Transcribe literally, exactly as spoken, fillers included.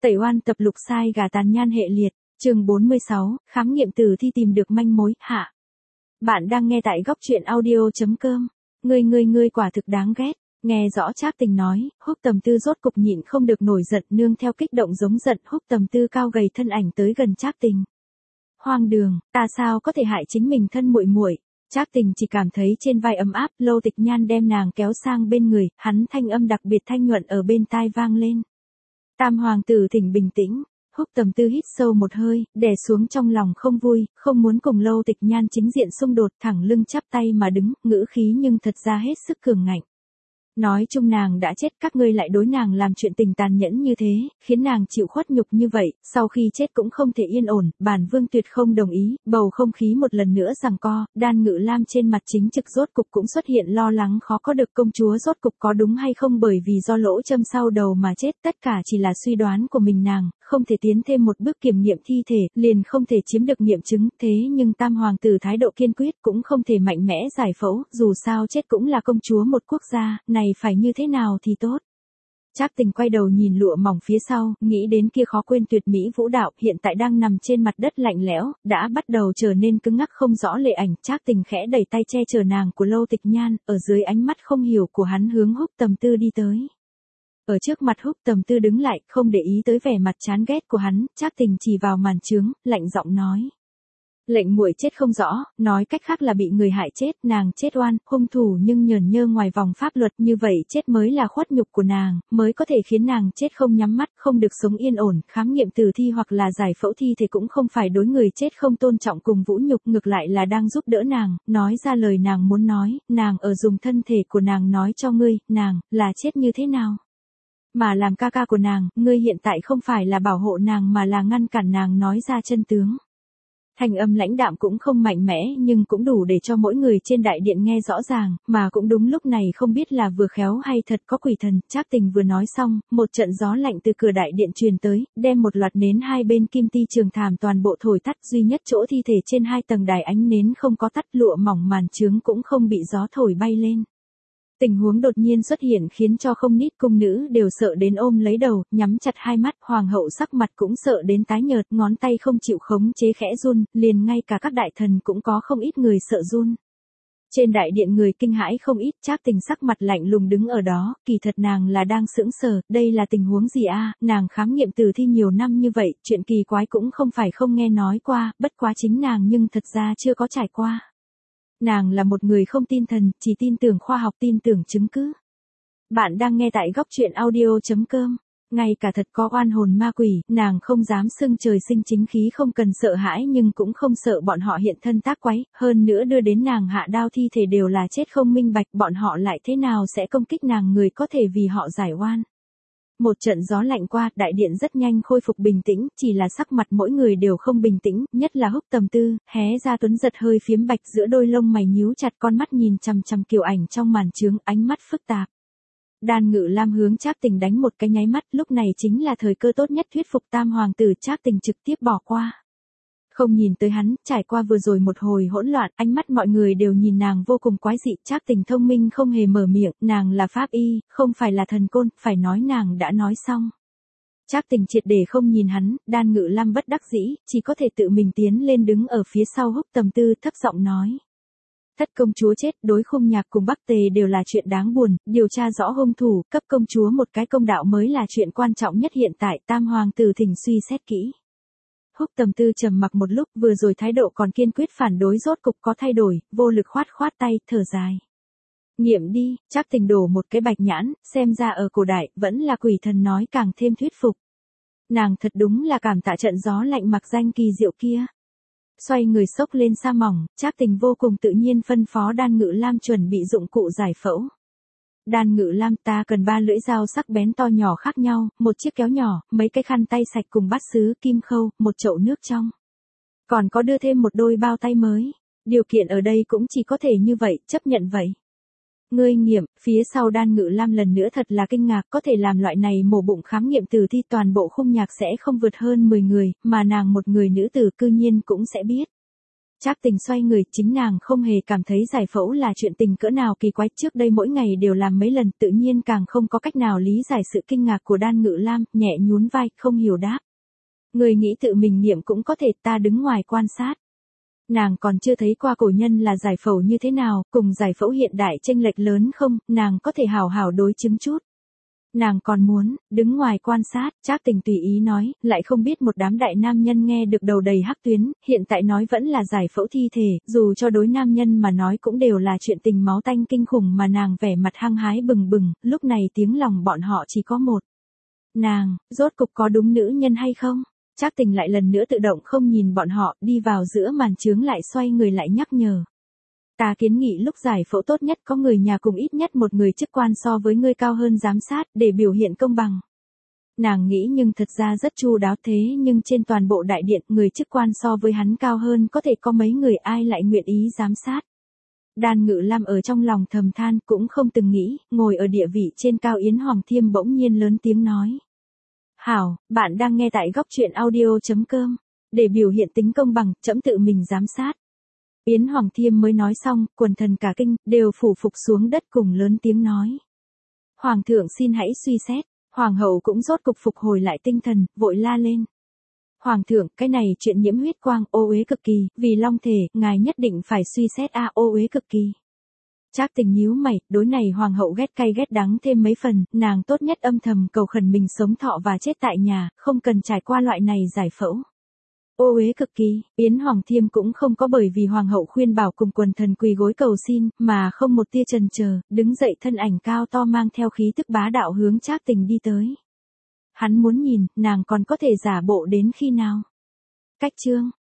Tẩy oan tập lục sai gà tàn nhan hệ liệt, chương bốn mươi sáu, khám nghiệm tử thi tìm được manh mối, hạ. Bạn đang nghe tại góc truyện audio.com. Ngươi ngươi ngươi quả thực đáng ghét. Nghe rõ Trác Tình nói, Húc Tầm Tư rốt cục nhịn không được nổi giận, nương theo kích động giống giận, Húc Tầm Tư cao gầy thân ảnh tới gần Trác Tình. Hoang đường, ta sao có thể hại chính mình thân muội muội? Trác Tình chỉ cảm thấy trên vai ấm áp, Lâu Tịch Nhan đem nàng kéo sang bên người, hắn thanh âm đặc biệt thanh nhuận ở bên tai vang lên. Tam hoàng tử thỉnh bình tĩnh. Húc Tầm Tư hít sâu một hơi, đè xuống trong lòng không vui, không muốn cùng Lâu Tịch Nhan chính diện xung đột, thẳng lưng chắp tay mà đứng, ngữ khí nhưng thật ra hết sức cường ngạnh. Nói chung nàng đã chết, các ngươi lại đối nàng làm chuyện tình tàn nhẫn như thế, khiến nàng chịu khuất nhục như vậy, sau khi chết cũng không thể yên ổn, bản vương tuyệt không đồng ý, bầu không khí một lần nữa giằng co, Đan Ngự Lam trên mặt chính trực rốt cục cũng xuất hiện lo lắng khó có được công chúa rốt cục có đúng hay không, bởi vì do lỗ châm sau đầu mà chết, tất cả chỉ là suy đoán của mình nàng, không thể tiến thêm một bước kiểm nghiệm thi thể, liền không thể chiếm được nghiệm chứng, thế nhưng Tam hoàng tử thái độ kiên quyết cũng không thể mạnh mẽ giải phẫu, dù sao chết cũng là công chúa một quốc gia, này phải như thế nào thì tốt. Trác Tình quay đầu nhìn lụa mỏng phía sau, nghĩ đến kia khó quên tuyệt mỹ vũ đạo, hiện tại đang nằm trên mặt đất lạnh lẽo, đã bắt đầu trở nên cứng ngắc không rõ lệ ảnh. Trác Tình khẽ đẩy tay che chở nàng của Lâu Tịch Nhan, ở dưới ánh mắt không hiểu của hắn hướng Húc Tầm Tư đi tới. Ở trước mặt Húc Tầm Tư đứng lại, không để ý tới vẻ mặt chán ghét của hắn, Trác Tình chỉ vào màn trướng, lạnh giọng nói. Lệnh muội chết không rõ, nói cách khác là bị người hại chết, nàng chết oan, hung thủ nhưng nhởn nhơ ngoài vòng pháp luật, như vậy chết mới là khuất nhục của nàng, mới có thể khiến nàng chết không nhắm mắt, không được sống yên ổn, khám nghiệm tử thi hoặc là giải phẫu thi thì cũng không phải đối người chết không tôn trọng cùng vũ nhục, ngược lại là đang giúp đỡ nàng, nói ra lời nàng muốn nói, nàng ở dùng thân thể của nàng nói cho ngươi, nàng, là chết như thế nào. Mà làm ca ca của nàng, ngươi hiện tại không phải là bảo hộ nàng mà là ngăn cản nàng nói ra chân tướng. Thanh âm lãnh đạm cũng không mạnh mẽ nhưng cũng đủ để cho mỗi người trên đại điện nghe rõ ràng, mà cũng đúng lúc này không biết là vừa khéo hay thật có quỷ thần. Trác Tình vừa nói xong, một trận gió lạnh từ cửa đại điện truyền tới, đem một loạt nến hai bên kim ti trường thảm toàn bộ thổi tắt, duy nhất chỗ thi thể trên hai tầng đài ánh nến không có tắt, lụa mỏng màn trướng cũng không bị gió thổi bay lên. Tình huống đột nhiên xuất hiện khiến cho không ít cung nữ đều sợ đến ôm lấy đầu, nhắm chặt hai mắt, hoàng hậu sắc mặt cũng sợ đến tái nhợt, ngón tay không chịu khống chế khẽ run, liền ngay cả các đại thần cũng có không ít người sợ run. Trên đại điện người kinh hãi không ít, Trác Tình sắc mặt lạnh lùng đứng ở đó, kỳ thật nàng là đang sững sờ, đây là tình huống gì a? Nàng khám nghiệm tử thi nhiều năm như vậy, chuyện kỳ quái cũng không phải không nghe nói qua, bất quá chính nàng nhưng thật ra chưa có trải qua. Nàng là một người không tin thần, chỉ tin tưởng khoa học, tin tưởng chứng cứ. Bạn đang nghe tại góc truyện audio.com. Ngay cả thật có oan hồn ma quỷ, nàng không dám xưng trời sinh chính khí, không cần sợ hãi nhưng cũng không sợ bọn họ hiện thân tác quái, hơn nữa đưa đến nàng hạ đao thi thể đều là chết không minh bạch, bọn họ lại thế nào sẽ công kích nàng người có thể vì họ giải oan. Một trận gió lạnh qua, đại điện rất nhanh khôi phục bình tĩnh, chỉ là sắc mặt mỗi người đều không bình tĩnh, nhất là Húc Tầm Tư, hé ra tuấn giật hơi phiếm bạch, giữa đôi lông mày nhíu chặt, con mắt nhìn chằm chằm Kiều Ảnh trong màn trướng, ánh mắt phức tạp. Đan Ngự Lam hướng Trác Tình đánh một cái nháy mắt, lúc này chính là thời cơ tốt nhất thuyết phục Tam hoàng tử. Trác Tình trực tiếp bỏ qua. Không nhìn tới hắn, trải qua vừa rồi một hồi hỗn loạn, ánh mắt mọi người đều nhìn nàng vô cùng quái dị. Trác Tình thông minh không hề mở miệng, nàng là pháp y, không phải là thần côn, phải nói nàng đã nói xong. Trác Tình triệt để không nhìn hắn, Đan Ngự Lam bất đắc dĩ, chỉ có thể tự mình tiến lên đứng ở phía sau Húc Tầm Tư, thấp giọng nói. Thất công chúa chết, đối Khung Nhạc cùng Bắc Tề đều là chuyện đáng buồn, điều tra rõ hung thủ, cấp công chúa một cái công đạo mới là chuyện quan trọng nhất hiện tại. Tam hoàng tử thỉnh suy xét kỹ. Húc Tầm Tư trầm mặc một lúc, vừa rồi thái độ còn kiên quyết phản đối rốt cục có thay đổi, vô lực khoát khoát tay, thở dài. Nghiệm đi. Trác Tình đổ một cái bạch nhãn, xem ra ở cổ đại, vẫn là quỷ thần nói càng thêm thuyết phục. Nàng thật đúng là cảm tạ trận gió lạnh mặc danh kỳ diệu kia. Xoay người xốc lên sa mỏng, Trác Tình vô cùng tự nhiên phân phó Đan Ngự Lam chuẩn bị dụng cụ giải phẫu. Đan Ngự Lam, ta cần ba lưỡi dao sắc bén to nhỏ khác nhau, một chiếc kéo nhỏ, mấy cái khăn tay sạch cùng bát sứ, kim khâu, một chậu nước trong. Còn có đưa thêm một đôi bao tay mới. Điều kiện ở đây cũng chỉ có thể như vậy, chấp nhận vậy. Ngươi nghiệm, phía sau Đan Ngự Lam lần nữa thật là kinh ngạc, có thể làm loại này mổ bụng khám nghiệm tử thi toàn bộ Khung Nhạc sẽ không vượt hơn mười người, mà nàng một người nữ tử cư nhiên cũng sẽ biết. Trác Tình xoay người, chính nàng không hề cảm thấy giải phẫu là chuyện tình cỡ nào kỳ quái, trước đây mỗi ngày đều làm mấy lần, tự nhiên càng không có cách nào lý giải sự kinh ngạc của Đan Ngự Lam, nhẹ nhún vai, không hiểu đáp. Người nghĩ tự mình niệm cũng có thể, ta đứng ngoài quan sát. Nàng còn chưa thấy qua cổ nhân là giải phẫu như thế nào, cùng giải phẫu hiện đại chênh lệch lớn không, nàng có thể hào hào đối chứng chút. Nàng còn muốn, đứng ngoài quan sát, Trác Tình tùy ý nói, lại không biết một đám đại nam nhân nghe được đầu đầy hắc tuyến, hiện tại nói vẫn là giải phẫu thi thể, dù cho đối nam nhân mà nói cũng đều là chuyện tình máu tanh kinh khủng mà nàng vẻ mặt hăng hái bừng bừng, lúc này tiếng lòng bọn họ chỉ có một. Nàng, rốt cục có đúng nữ nhân hay không? Trác Tình lại lần nữa tự động không nhìn bọn họ, đi vào giữa màn chướng lại xoay người lại nhắc nhở. Ta kiến nghị lúc giải phẫu tốt nhất có người nhà cùng ít nhất một người chức quan so với ngươi cao hơn giám sát, để biểu hiện công bằng. Nàng nghĩ nhưng thật ra rất chu đáo, thế nhưng trên toàn bộ đại điện, người chức quan so với hắn cao hơn có thể có mấy người, ai lại nguyện ý giám sát. Đan Ngự Lam ở trong lòng thầm than, cũng không từng nghĩ, ngồi ở địa vị trên cao Yến Hoàng Thiêm bỗng nhiên lớn tiếng nói. Hảo, bạn đang nghe tại góc truyện audio chấm com. Để biểu hiện tính công bằng, trẫm tự mình giám sát. Yến Hoàng Thiêm mới nói xong, quần thần cả kinh, đều phủ phục xuống đất cùng lớn tiếng nói. Hoàng thượng xin hãy suy xét. Hoàng hậu cũng rốt cục phục hồi lại tinh thần, vội la lên. Hoàng thượng, cái này chuyện nhiễm huyết quang, ô uế cực kỳ, vì long thể, ngài nhất định phải suy xét a, ô uế cực kỳ. Trác Tình nhíu mày, đối này hoàng hậu ghét cay ghét đắng thêm mấy phần, nàng tốt nhất âm thầm cầu khẩn mình sống thọ và chết tại nhà, không cần trải qua loại này giải phẫu. Ô uế cực kỳ, Yến Hoàng Thiêm cũng không có bởi vì hoàng hậu khuyên bảo cùng quần thần quỳ gối cầu xin, mà không một tia chần chờ, đứng dậy thân ảnh cao to mang theo khí tức bá đạo hướng Trác Tình đi tới. Hắn muốn nhìn, nàng còn có thể giả bộ đến khi nào. Cách chương